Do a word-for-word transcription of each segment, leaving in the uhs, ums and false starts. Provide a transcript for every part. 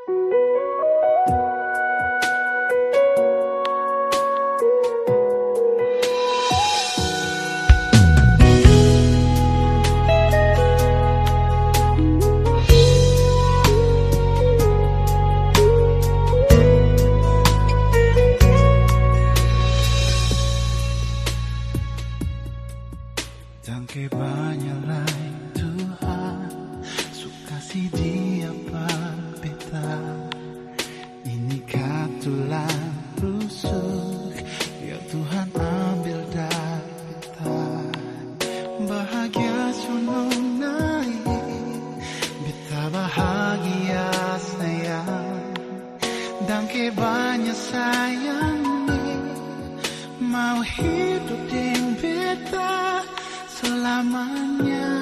Tangke banyak Tuhan suka si dia beta ini katulang rusuk ya Tuhan ambil dari beta bahagia sunung naik beta bahagia sayang tangke banyak sayang mau hidup dengan beta selamanya.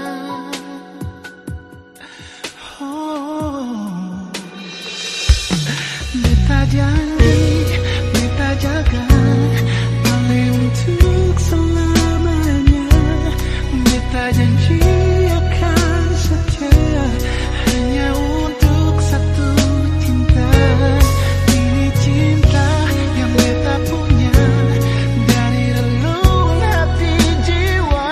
Oh, beta janji, beta jaga, ale untuk selamanya. Beta janji akan setia, hanya untuk satu cinta. Ini cinta yang beta punya dari relung hati jiwa.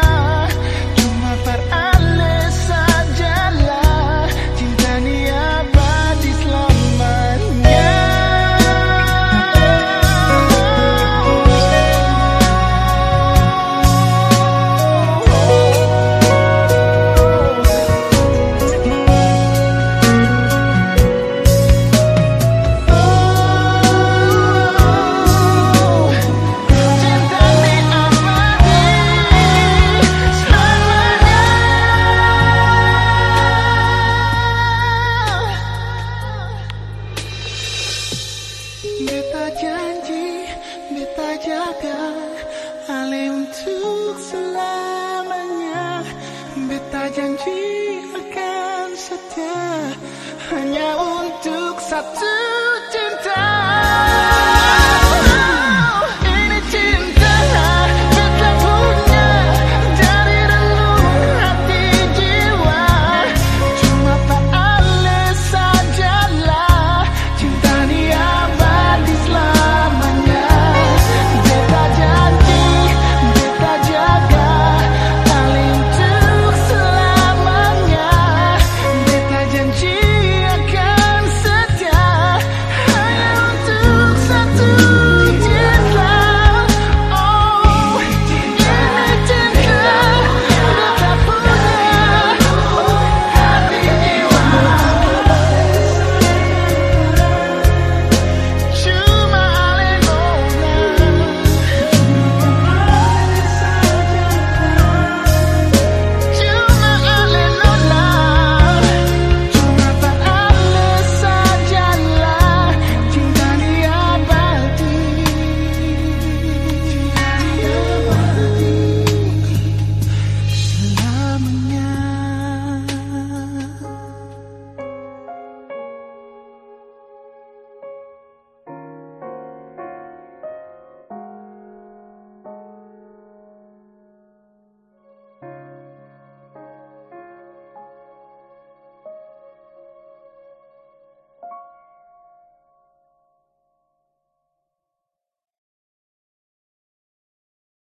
Beta janji, beta jaga, ale untuk selamanya. Beta janji akan setia, hanya untuk satu